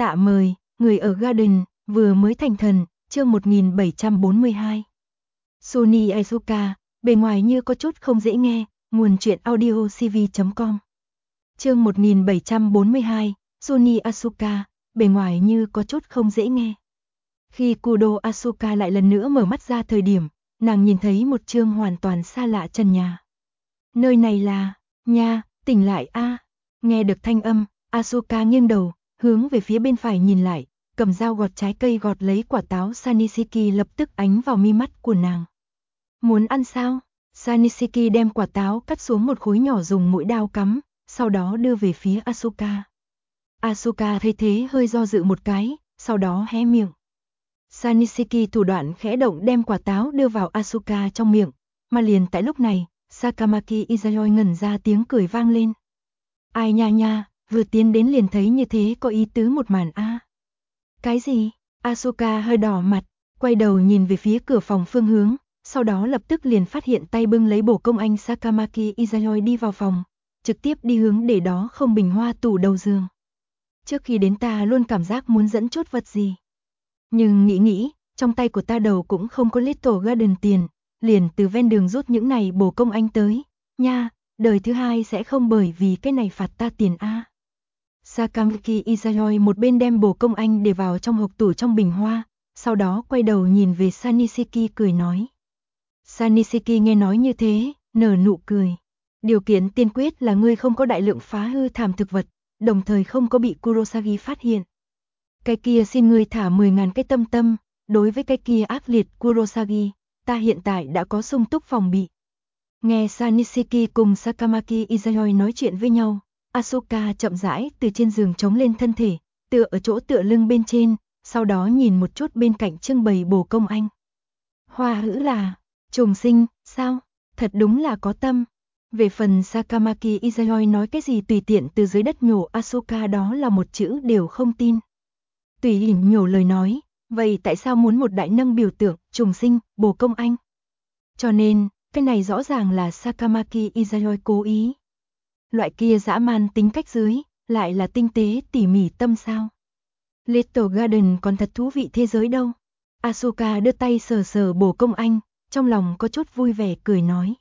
Tạ mời, người ở Garden, vừa mới thành thần, chương 1742. Sony Asuka, bề ngoài như có chút không dễ nghe, nguồn truyện audio cv.com. Chương 1742, Sony Asuka, bề ngoài như có chút không dễ nghe. Khi Kudo Asuka lại lần nữa mở mắt ra thời điểm, nàng nhìn thấy một chương hoàn toàn xa lạ trần nhà. Nơi này là, nha, tỉnh lại a. Nghe được thanh âm, Asuka nghiêng đầu, hướng về phía bên phải nhìn lại, cầm dao gọt trái cây gọt lấy quả táo Sanishiki lập tức ánh vào mi mắt của nàng. Muốn ăn sao? Sanishiki đem quả táo cắt xuống một khối nhỏ dùng mũi dao cắm, sau đó đưa về phía Asuka. Asuka thấy thế hơi do dự một cái, sau đó hé miệng. Sanishiki thủ đoạn khẽ động đem quả táo đưa vào Asuka trong miệng, mà liền tại lúc này, Sakamaki Izayoi ngẩn ra tiếng cười vang lên. Ai nha nha, vừa tiến đến liền thấy như thế có ý tứ một màn a. Cái gì? Asuka hơi đỏ mặt, quay đầu nhìn về phía cửa phòng phương hướng, sau đó lập tức liền phát hiện tay bưng lấy bổ công anh Sakamaki Izayoi đi vào phòng, trực tiếp đi hướng để đó không bình hoa tủ đầu giường. Trước khi đến ta luôn cảm giác muốn dẫn chút vật gì. Nhưng nghĩ, trong tay của ta đầu cũng không có Little Garden tiền, liền từ ven đường rút những này bổ công anh tới, nha, đời thứ hai sẽ không bởi vì cái này phạt ta tiền a. Sakamaki Izayoi một bên đem bổ công anh để vào trong hộp tủ trong bình hoa, sau đó quay đầu nhìn về Sanishiki cười nói. Sanishiki nghe nói như thế, nở nụ cười. Điều kiện tiên quyết là ngươi không có đại lượng phá hư thảm thực vật, đồng thời không có bị Kurosagi phát hiện. Cái kia xin ngươi thả 10.000 cái tâm tâm, đối với cái kia ác liệt Kurosagi, ta hiện tại đã có sung túc phòng bị. Nghe Sanishiki cùng Sakamaki Izayoi nói chuyện với nhau, Asuka chậm rãi từ trên giường chống lên thân thể, tựa ở chỗ tựa lưng bên trên, sau đó nhìn một chút bên cạnh trưng bày bổ công anh. Hoa hữ là, trùng sinh, sao? Thật đúng là có tâm. Về phần Sakamaki Izayoi nói cái gì tùy tiện từ dưới đất nhổ Asuka đó là một chữ đều không tin. Tùy hiểm nhổ lời nói, vậy tại sao muốn một đại nâng biểu tượng, trùng sinh, bổ công anh? Cho nên, cái này rõ ràng là Sakamaki Izayoi cố ý. Loại kia dã man tính cách dưới, lại là tinh tế tỉ mỉ tâm sao. Little Garden còn thật thú vị thế giới đâu. Asuka đưa tay sờ sờ bổ công anh, trong lòng có chút vui vẻ cười nói.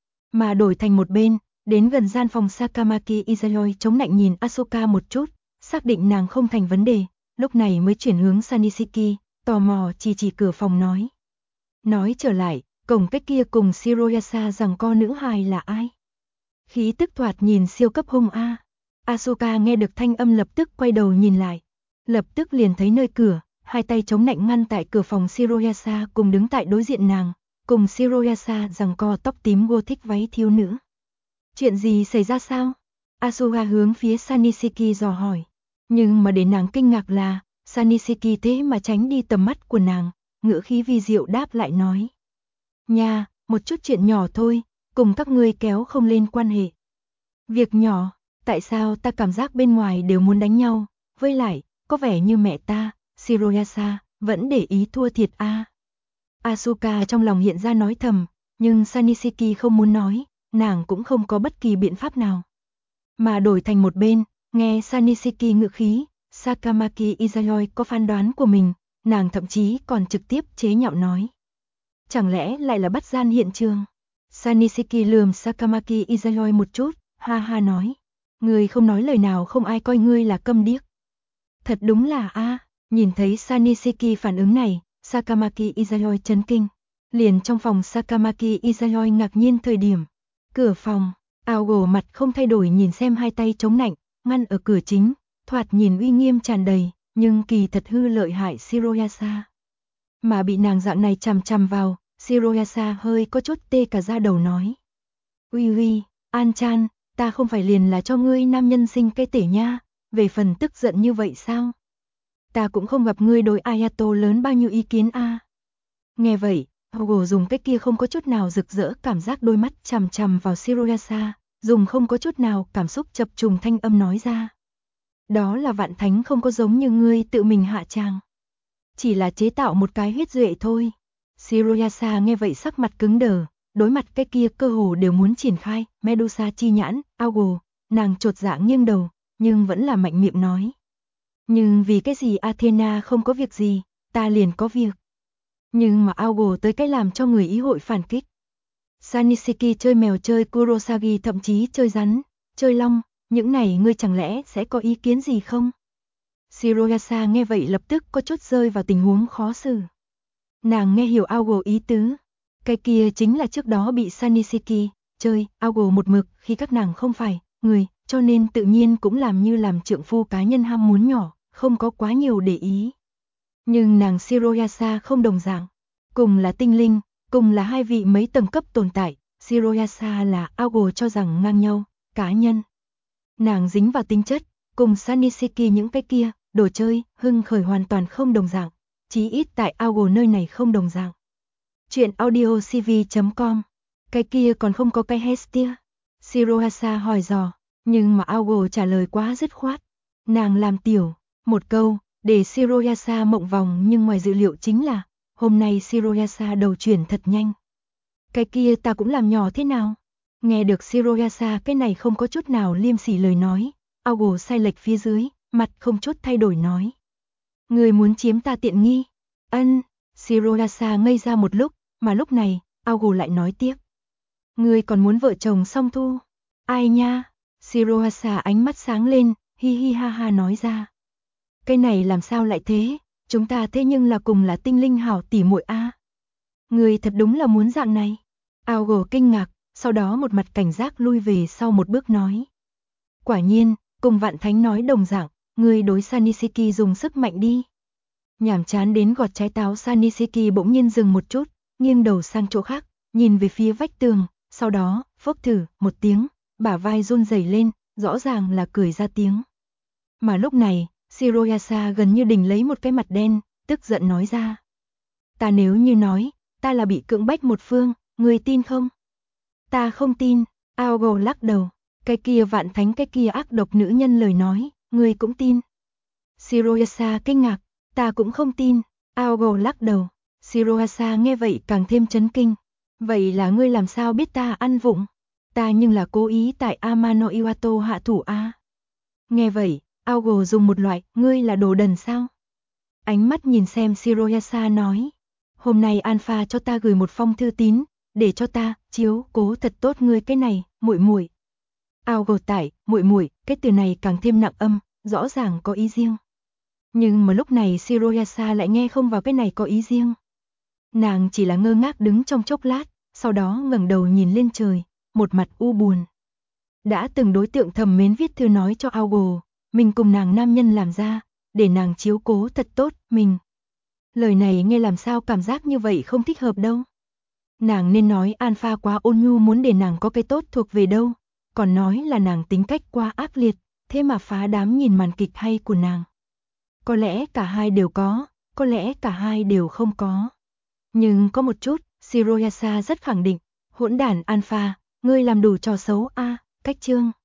Mà đổi thành một bên, đến gần gian phòng Sakamaki Izayoi chống nạnh nhìn Asuka một chút, xác định nàng không thành vấn đề, lúc này mới chuyển hướng Sanishiki, tò mò chỉ cửa phòng nói. Nói trở lại, cổng cách kia cùng Shiroyasa rằng co nữ hài là ai? Khí tức thoạt nhìn siêu cấp hung a. Asuka nghe được thanh âm lập tức quay đầu nhìn lại. Lập tức liền thấy nơi cửa, hai tay chống nạnh ngăn tại cửa phòng Shiroyasa cùng đứng tại đối diện nàng, cùng Shiroyasa rằng co tóc tím gothic váy thiếu nữ. Chuyện gì xảy ra sao? Asuka hướng phía Sanishiki dò hỏi. Nhưng mà để nàng kinh ngạc là, Sanishiki thế mà tránh đi tầm mắt của nàng, ngữ khí vi diệu đáp lại nói. Nha, một chút chuyện nhỏ thôi, cùng các ngươi kéo không lên quan hệ. Việc nhỏ, tại sao ta cảm giác bên ngoài đều muốn đánh nhau, với lại, có vẻ như mẹ ta, Shiroyasa, vẫn để ý thua thiệt a. Asuka trong lòng hiện ra nói thầm, nhưng Sanishiki không muốn nói, nàng cũng không có bất kỳ biện pháp nào. Mà đổi thành một bên, nghe Sanishiki ngữ khí, Sakamaki Izayoi có phán đoán của mình, nàng thậm chí còn trực tiếp chế nhạo nói. Chẳng lẽ lại là bắt gian hiện trường? Sanishiki lườm Sakamaki Izayoi một chút, ha ha nói. Ngươi không nói lời nào không ai coi ngươi là câm điếc. Thật đúng là a. Nhìn thấy Sanishiki phản ứng này, Sakamaki Izayoi chấn kinh. Liền trong phòng Sakamaki Izayoi ngạc nhiên thời điểm. Cửa phòng, Aogo mặt không thay đổi nhìn xem hai tay chống nạnh, ngăn ở cửa chính, thoạt nhìn uy nghiêm tràn đầy, nhưng kỳ thật hư lợi hại Shiroyasa. Mà bị nàng dạng này chằm chằm vào, Shiroyasa hơi có chút tê cả da đầu nói. Uy, An-chan, ta không phải liền là cho ngươi nam nhân sinh cái tể nha, về phần tức giận như vậy sao? Ta cũng không gặp ngươi đối Ayato lớn bao nhiêu ý kiến a. Nghe vậy, Aogo dùng cái kia không có chút nào rực rỡ cảm giác đôi mắt chằm chằm vào Shiroyasa, dùng không có chút nào cảm xúc chập trùng thanh âm nói ra. Đó là vạn thánh không có giống như ngươi tự mình hạ tràng. Chỉ là chế tạo một cái huyết duệ thôi. Shiroyasa nghe vậy sắc mặt cứng đờ, đối mặt cái kia cơ hồ đều muốn triển khai, Medusa chi nhãn, Aogo, nàng chột dạ nghiêng đầu, nhưng vẫn là mạnh miệng nói. Nhưng vì cái gì Athena không có việc gì, ta liền có việc. Nhưng mà Augo tới cái làm cho người ý hội phản kích. Saniseki chơi mèo, chơi Kurosagi, thậm chí chơi rắn, chơi long, những này ngươi chẳng lẽ sẽ có ý kiến gì không? Shiroyasa nghe vậy lập tức có chút rơi vào tình huống khó xử. Nàng nghe hiểu Augo ý tứ. Cái kia chính là trước đó bị Saniseki chơi Augo một mực khi các nàng không phải người, cho nên tự nhiên cũng làm như làm trượng phu cá nhân ham muốn nhỏ, không có quá nhiều để ý. Nhưng nàng Shiroyasa không đồng dạng. Cùng là tinh linh, cùng là hai vị mấy tầng cấp tồn tại, Shiroyasa là Augo cho rằng ngang nhau, cá nhân. Nàng dính vào tính chất, cùng Saniseki những cái kia, đồ chơi, hưng khởi hoàn toàn không đồng dạng. Chí ít tại Augo nơi này không đồng dạng. Chuyện audio cv.com. Cái kia còn không có cái Hestia. Shiroyasa hỏi dò, nhưng mà Augo trả lời quá dứt khoát. Nàng làm tiểu, một câu, để Shiroyasa mộng vòng, nhưng ngoài dự liệu chính là, hôm nay Shiroyasa đầu chuyển thật nhanh. Cái kia ta cũng làm nhỏ thế nào? Nghe được Shiroyasa cái này không có chút nào liêm sỉ lời nói, Augo sai lệch phía dưới, mặt không chút thay đổi nói. Người muốn chiếm ta tiện nghi? Ân, Shiroyasa ngây ra một lúc, mà lúc này, Augo lại nói tiếp. Người còn muốn vợ chồng song thu? Ai nha? Shiroyasa ánh mắt sáng lên, hi hi ha ha nói ra. Cái này làm sao lại thế? Chúng ta thế nhưng là cùng là tinh linh hảo tỉ muội a. Người thật đúng là muốn dạng này. Augo kinh ngạc, sau đó một mặt cảnh giác lui về sau một bước nói. Quả nhiên, cùng Vạn Thánh nói đồng dạng, người đối Saniseki dùng sức mạnh đi. Nhảm chán đến gọt trái táo, Saniseki bỗng nhiên dừng một chút, nghiêng đầu sang chỗ khác, nhìn về phía vách tường, sau đó, phốc thử, một tiếng, bả vai run rẩy lên, rõ ràng là cười ra tiếng. Mà lúc này, Shiroyasa gần như đỉnh lấy một cái mặt đen, tức giận nói ra. Ta nếu như nói, ta là bị cưỡng bách một phương, người tin không? Ta không tin, Augo lắc đầu, cái kia Vạn Thánh, cái kia ác độc nữ nhân lời nói, người cũng tin. Shiroyasa kinh ngạc, ta cũng không tin, Augo lắc đầu. Shiroyasa nghe vậy càng thêm chấn kinh. Vậy là ngươi làm sao biết ta ăn vụng? Ta nhưng là cố ý tại Amano Iwato hạ thủ a. Nghe vậy, Augo dùng một loại, ngươi là đồ đần sao? Ánh mắt nhìn xem Shiroyasa nói. Hôm nay Alpha cho ta gửi một phong thư tín, để cho ta chiếu cố thật tốt ngươi cái này, muội muội. Augo tại, muội muội, cái từ này càng thêm nặng âm, rõ ràng có ý riêng. Nhưng mà lúc này Shiroyasa lại nghe không vào cái này có ý riêng. Nàng chỉ là ngơ ngác đứng trong chốc lát, sau đó ngẩng đầu nhìn lên trời, một mặt u buồn. Đã từng đối tượng thầm mến viết thư nói cho Augo, mình cùng nàng nam nhân làm ra, để nàng chiếu cố thật tốt mình. Lời này nghe làm sao cảm giác như vậy không thích hợp đâu. Nàng nên nói Alpha quá ôn nhu muốn để nàng có cái tốt thuộc về đâu, còn nói là nàng tính cách quá ác liệt, thế mà phá đám nhìn màn kịch hay của nàng. Có lẽ cả hai đều có lẽ cả hai đều không có. Nhưng có một chút, Shiroyasa rất khẳng định, hỗn đản Alpha, ngươi làm đủ trò xấu a, cách chương.